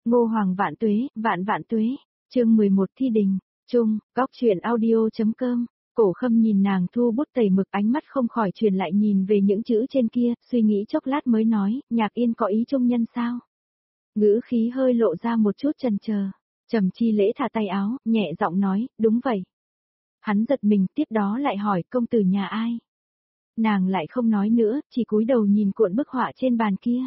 Ngô Hoàng vạn vạn tuế, chương 11 thi đình, chung, góc chuyện audio.com, Cổ Khâm nhìn nàng thu bút tẩy mực ánh mắt không khỏi truyền lại nhìn về những chữ trên kia, suy nghĩ chốc lát mới nói, Nhạc Yên có ý trung nhân sao? Ngữ khí hơi lộ ra một chút chần chờ, Trầm Chi Lễ thả tay áo, nhẹ giọng nói, đúng vậy. Hắn giật mình tiếp đó lại hỏi công tử nhà ai? Nàng lại không nói nữa, chỉ cúi đầu nhìn cuộn bức họa trên bàn kia.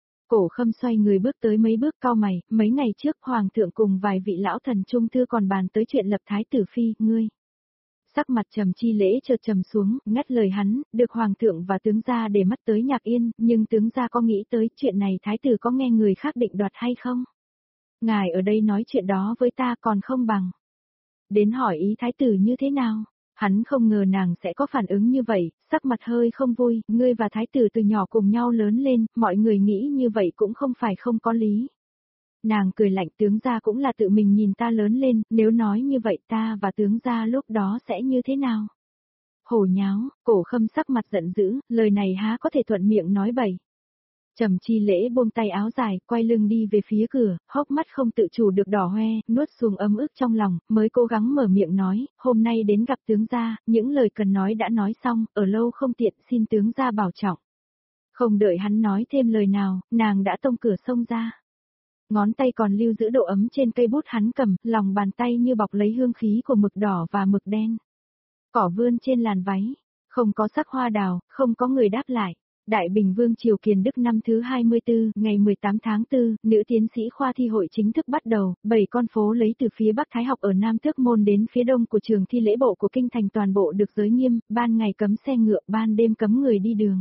Cổ Khâm xoay người bước tới mấy bước cau mày, mấy ngày trước Hoàng thượng cùng vài vị lão thần trung thư còn bàn tới chuyện lập thái tử phi, ngươi. Sắc mặt Trầm Chi Lễ chợt trầm xuống, ngắt lời hắn, được Hoàng thượng và tướng gia để mắt tới Nhạc Yên, nhưng tướng gia có nghĩ tới chuyện này thái tử có nghe người khác định đoạt hay không? Ngài ở đây nói chuyện đó với ta còn không bằng. Đến hỏi ý thái tử như thế nào? Hắn không ngờ nàng sẽ có phản ứng như vậy, sắc mặt hơi không vui, ngươi và thái tử từ nhỏ cùng nhau lớn lên, mọi người nghĩ như vậy cũng không phải không có lý. Nàng cười lạnh tướng gia cũng là tự mình nhìn ta lớn lên, nếu nói như vậy ta và tướng gia lúc đó sẽ như thế nào? Hổ nháo, Cổ Khâm sắc mặt giận dữ, lời này há có thể thuận miệng nói bậy. Trầm Chi Lễ buông tay áo dài, quay lưng đi về phía cửa, hốc mắt không tự chủ được đỏ hoe, nuốt xuống ấm ức trong lòng, mới cố gắng mở miệng nói, hôm nay đến gặp tướng gia, những lời cần nói đã nói xong, ở lâu không tiện xin tướng gia bảo trọng. Không đợi hắn nói thêm lời nào, nàng đã tông cửa xông ra. Ngón tay còn lưu giữ độ ấm trên cây bút hắn cầm, lòng bàn tay như bọc lấy hương khí của mực đỏ và mực đen. Cỏ vươn trên làn váy, không có sắc hoa đào, không có người đáp lại. Đại Bình Vương Triều Kiền Đức năm thứ 24, ngày 18 tháng 4, nữ tiến sĩ khoa thi hội chính thức bắt đầu, 7 con phố lấy từ phía Bắc Thái học ở Nam Tước Môn đến phía đông của trường thi lễ bộ của Kinh Thành toàn bộ được giới nghiêm, ban ngày cấm xe ngựa, ban đêm cấm người đi đường.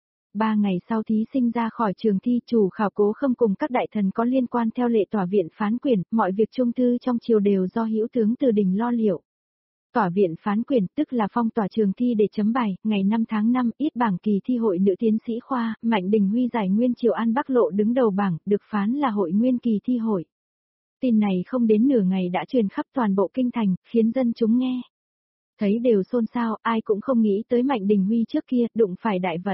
3 ngày sau thí sinh ra khỏi trường thi, chủ khảo Cố Khâm cùng các đại thần có liên quan theo lệ tòa viện phán quyền, mọi việc trung thư trong triều đều do hữu tướng Từ Đình lo liệu. Tòa viện phán quyền tức là phong tỏa trường thi để chấm bài, ngày 5 tháng 5, ít bảng kỳ thi hội nữ tiến sĩ khoa, Mạnh Đình Huy giải nguyên Triều An Bắc Lộ đứng đầu bảng, được phán là hội nguyên kỳ thi hội. Tin này không đến nửa ngày đã truyền khắp toàn bộ kinh thành, khiến dân chúng nghe. Thấy đều xôn xao, ai cũng không nghĩ tới Mạnh Đình Huy trước kia, đụng phải đại vận.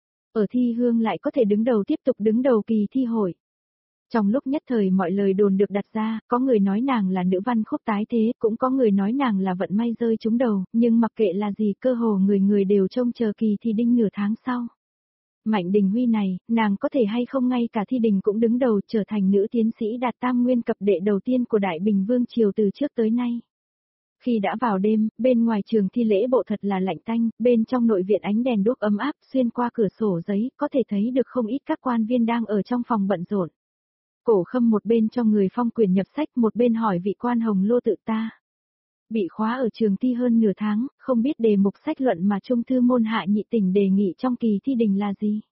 Ở thi hương lại có thể đứng đầu tiếp tục đứng đầu kỳ thi hội. Trong lúc nhất thời mọi lời đồn được đặt ra, có người nói nàng là nữ văn khúc tái thế, cũng có người nói nàng là vận may rơi trúng đầu, nhưng mặc kệ là gì cơ hồ người người đều trông chờ kỳ thi đinh nửa tháng sau. Mạnh Đình Huy này, nàng có thể hay không ngay cả thi đình cũng đứng đầu trở thành nữ tiến sĩ đạt tam nguyên cập đệ đầu tiên của Đại Bình Vương Triều từ trước tới nay. Khi đã vào đêm, bên ngoài trường thi lễ bộ thật là lạnh tanh, bên trong nội viện ánh đèn đuốc ấm áp xuyên qua cửa sổ giấy, có thể thấy được không ít các quan viên đang ở trong phòng bận rộn. Cổ Khâm một bên cho người phong quyền nhập sách một bên hỏi vị quan Hồng Lô tự ta. Bị khóa ở trường thi hơn nửa tháng, không biết đề mục sách luận mà Trung thư môn hạ nhị tỉnh đề nghị trong kỳ thi đình là gì?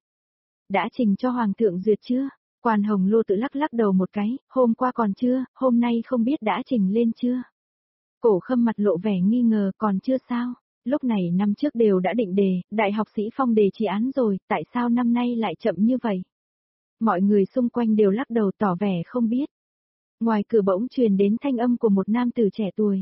Đã trình cho Hoàng thượng duyệt chưa? Quan Hồng Lô tự lắc lắc đầu một cái, hôm qua còn chưa, hôm nay không biết đã trình lên chưa? Cổ Khâm mặt lộ vẻ nghi ngờ, còn chưa sao? Lúc này năm trước đều đã định đề, đại học sĩ phong đề trị án rồi, tại sao năm nay lại chậm như vậy? Mọi người xung quanh đều lắc đầu tỏ vẻ không biết. Ngoài cửa bỗng truyền đến thanh âm của một nam tử trẻ tuổi.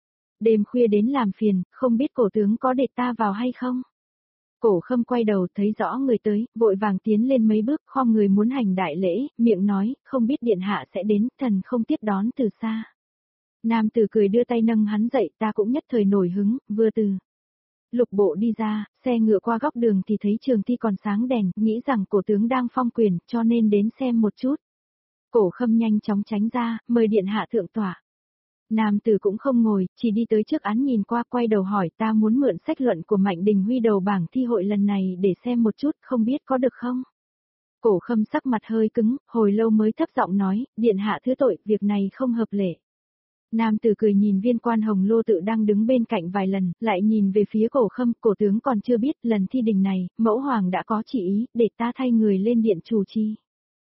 Đêm khuya đến làm phiền, không biết cổ tướng có để ta vào hay không? Cổ Khâm quay đầu thấy rõ người tới, vội vàng tiến lên mấy bước, khom người muốn hành đại lễ, miệng nói, không biết điện hạ sẽ đến, thần không tiếp đón từ xa. Nam tử cười đưa tay nâng hắn dậy, ta cũng nhất thời nổi hứng, vừa từ lục bộ đi ra, xe ngựa qua góc đường thì thấy trường thi còn sáng đèn, nghĩ rằng cổ tướng đang phong quyền, cho nên đến xem một chút. Cổ Khâm nhanh chóng tránh ra, mời điện hạ thượng tọa. Nam tử cũng không ngồi, chỉ đi tới trước án nhìn qua, quay đầu hỏi ta muốn mượn sách luận của Mạnh Đình Huy đầu bảng thi hội lần này để xem một chút, không biết có được không? Cổ Khâm sắc mặt hơi cứng, hồi lâu mới thấp giọng nói, điện hạ thứ tội, việc này không hợp lệ. Nam tử cười nhìn viên quan Hồng Lô tự đang đứng bên cạnh vài lần, lại nhìn về phía Cổ Khâm, cổ tướng còn chưa biết, lần thi đình này, mẫu hoàng đã có chỉ ý, để ta thay người lên điện chủ trì.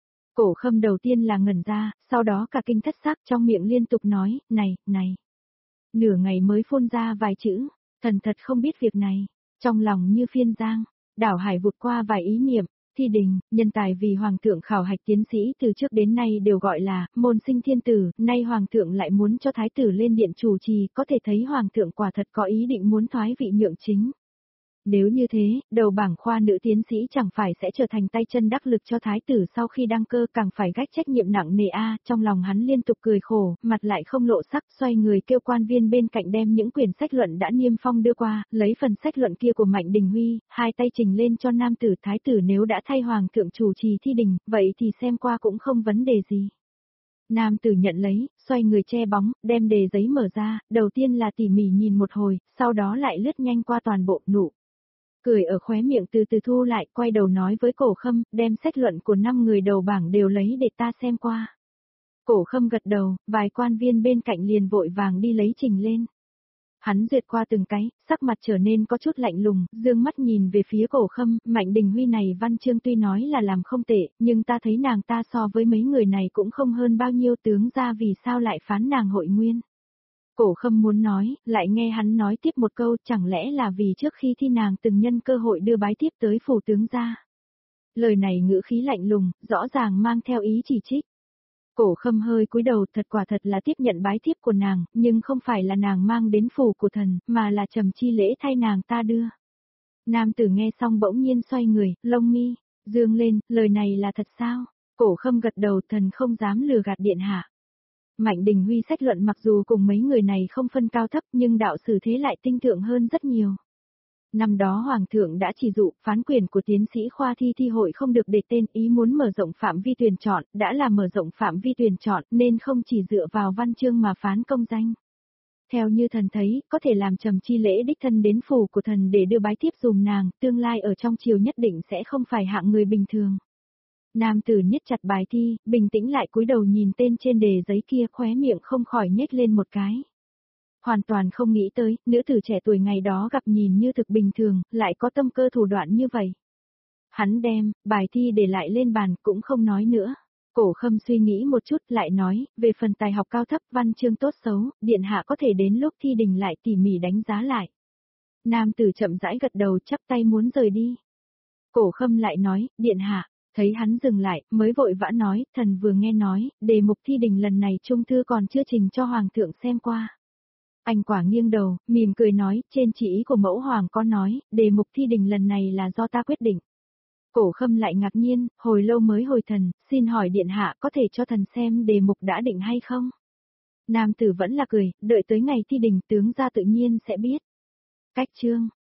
Cổ Khâm đầu tiên là ngẩn ra, sau đó cả kinh thất sắc trong miệng liên tục nói, này. Nửa ngày mới phun ra vài chữ, thần thật không biết việc này, trong lòng như phiên giang, đảo hải vụt qua vài ý niệm. Thi đình, nhân tài vì Hoàng thượng khảo hạch tiến sĩ từ trước đến nay đều gọi là môn sinh thiên tử, nay Hoàng thượng lại muốn cho thái tử lên điện chủ trì, có thể thấy Hoàng thượng quả thật có ý định muốn thoái vị nhượng chính. Nếu như thế, đầu bảng khoa nữ tiến sĩ chẳng phải sẽ trở thành tay chân đắc lực cho thái tử sau khi đăng cơ, càng phải gánh trách nhiệm nặng nề a. Trong lòng hắn liên tục cười khổ, mặt lại không lộ sắc, xoay người kêu quan viên bên cạnh đem những quyển sách luận đã niêm phong đưa qua, lấy phần sách luận kia của Mạnh Đình Huy, hai tay trình lên cho nam tử. Thái tử nếu đã thay hoàng thượng chủ trì thi đình, vậy thì xem qua cũng không vấn đề gì. Nam tử nhận lấy, xoay người che bóng, đem đề giấy mở ra, đầu tiên là tỉ mỉ nhìn một hồi, sau đó lại lướt nhanh qua toàn bộ, nụ cười ở khóe miệng từ từ thu lại, quay đầu nói với Cổ Khâm, đem sách luận của 5 người đầu bảng đều lấy để ta xem qua. Cổ Khâm gật đầu, vài quan viên bên cạnh liền vội vàng đi lấy trình lên. Hắn duyệt qua từng cái, sắc mặt trở nên có chút lạnh lùng, dương mắt nhìn về phía Cổ Khâm, Mạnh Đình Huy này văn chương tuy nói là làm không tệ, nhưng ta thấy nàng ta so với mấy người này cũng không hơn bao nhiêu, tướng ra vì sao lại phán nàng hội nguyên. Cổ Khâm muốn nói, lại nghe hắn nói tiếp một câu, chẳng lẽ là vì trước khi thi nàng từng nhân cơ hội đưa bái tiếp tới phủ tướng gia. Lời này ngữ khí lạnh lùng, rõ ràng mang theo ý chỉ trích. Cổ Khâm hơi cúi đầu, thật quả thật là tiếp nhận bái tiếp của nàng, nhưng không phải là nàng mang đến phủ của thần, mà là trầm chi lễ thay nàng ta đưa. Nam tử nghe xong bỗng nhiên xoay người, lông mi dương lên, lời này là thật sao? Cổ Khâm gật đầu, thần không dám lừa gạt điện hạ. Mạnh Đình Huy sách luận mặc dù cùng mấy người này không phân cao thấp, nhưng đạo sử thế lại tinh thượng hơn rất nhiều. Năm đó Hoàng thượng đã chỉ dụ, phán quyền của tiến sĩ khoa thi hội không được để tên, ý muốn mở rộng phạm vi tuyển chọn, đã là mở rộng phạm vi tuyển chọn, nên không chỉ dựa vào văn chương mà phán công danh. Theo như thần thấy, có thể làm trầm chi lễ đích thân đến phủ của thần để đưa bái tiếp dùm nàng, tương lai ở trong triều nhất định sẽ không phải hạng người bình thường. Nam tử niết chặt bài thi, bình tĩnh lại cúi đầu nhìn tên trên đề giấy kia, khóe miệng không khỏi nhếch lên một cái. Hoàn toàn không nghĩ tới, nữ tử trẻ tuổi ngày đó gặp nhìn như thực bình thường, lại có tâm cơ thủ đoạn như vậy. Hắn đem bài thi để lại lên bàn, cũng không nói nữa. Cổ Khâm suy nghĩ một chút, lại nói, về phần tài học cao thấp, văn chương tốt xấu, điện hạ có thể đến lúc thi đình lại tỉ mỉ đánh giá lại. Nam tử chậm rãi gật đầu, chắp tay muốn rời đi. Cổ Khâm lại nói, điện hạ. Thấy hắn dừng lại, mới vội vã nói, thần vừa nghe nói, đề mục thi đình lần này trung thư còn chưa trình cho hoàng thượng xem qua. Anh quả nghiêng đầu, mỉm cười nói, trên chỉ ý của mẫu hoàng có nói, đề mục thi đình lần này là do ta quyết định. Cổ Khâm lại ngạc nhiên, hồi lâu mới hồi thần, xin hỏi điện hạ có thể cho thần xem đề mục đã định hay không? Nam tử vẫn là cười, đợi tới ngày thi đình tướng ra tự nhiên sẽ biết. Cách chương